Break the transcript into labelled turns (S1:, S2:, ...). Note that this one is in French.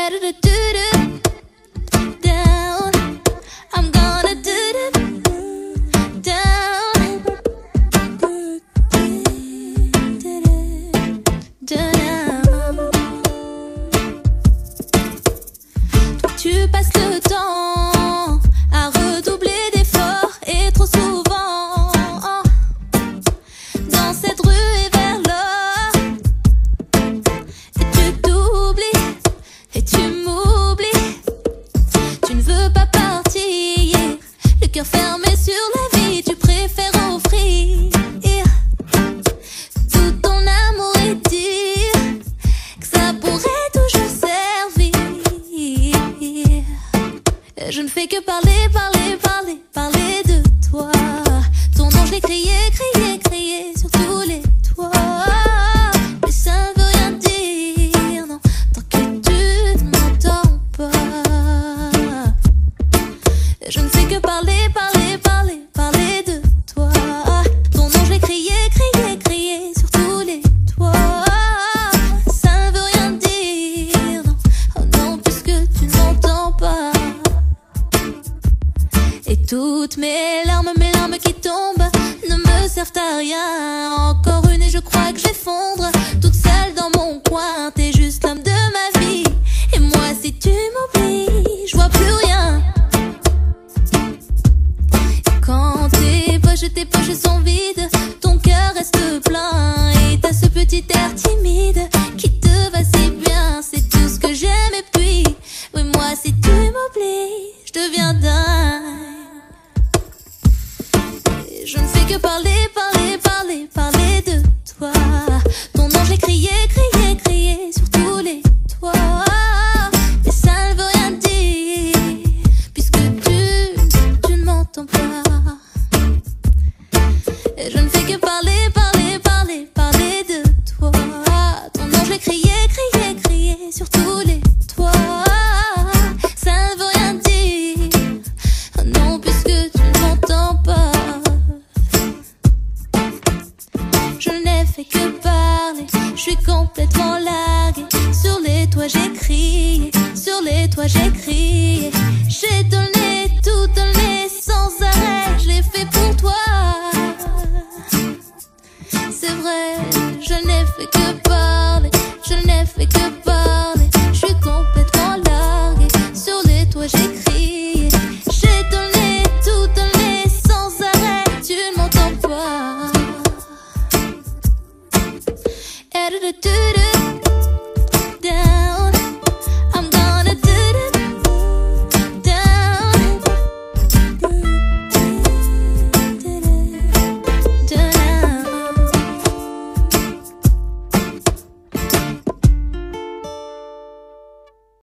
S1: down. I'm gonna down. Tu passes le temps à redoubler d'efforts et trop souvent dans cette rue et vers l'or. Et tu t'oublies et tu m'oublies. Tu ne veux pas partir, le cœur fermé sur la vie. Tu préfères offrir tout ton amour et dire que ça pourrait toujours servir. Je ne fais que parler, parler, parler, parler de toi. Ton nom je l'ai crié, crié, crié sur tous les toits. Mais ça ne veut rien dire, non, tant que tu ne m'entends pas. Je ne fais que parler, parler, parler, parler de toi. Ton nom je l'ai crié, crié, crié sur tous les toits. Ça ne veut rien dire, non, oh non, puisque tu ne m'entends pas. Et toutes mes larmes qui tombent ne me servent à rien. Encore une et je crois que j'effondre, toute seule dans mon coin. T'es juste l'homme de ma vie, et moi si tu m'oublies, je vois plus rien. Quand tes poches sont vides, ton cœur reste plein. Et t'as ce petit air timide qui te va si bien. C'est tout ce que j'aime et puis, oui moi si tu m'oublies, je deviens dingue. Je ne fais que parler, parler, parler, parler de toi. Ton nom je l'ai crié, crié, crié sur tous les toits. Et ça ne veut rien dire, puisque tu ne m'entends pas. Et je ne fais que parler, parler, parler, parler de toi. Ton nom je l'ai crié, crié, crié sur tous les toits. Ça ne veut rien dire, oh non, puisque tu ne m'entends pas. Je n'ai fait que parler, je suis complètement larguée. Sur les toits j'ai crié, sur les toits j'ai crié.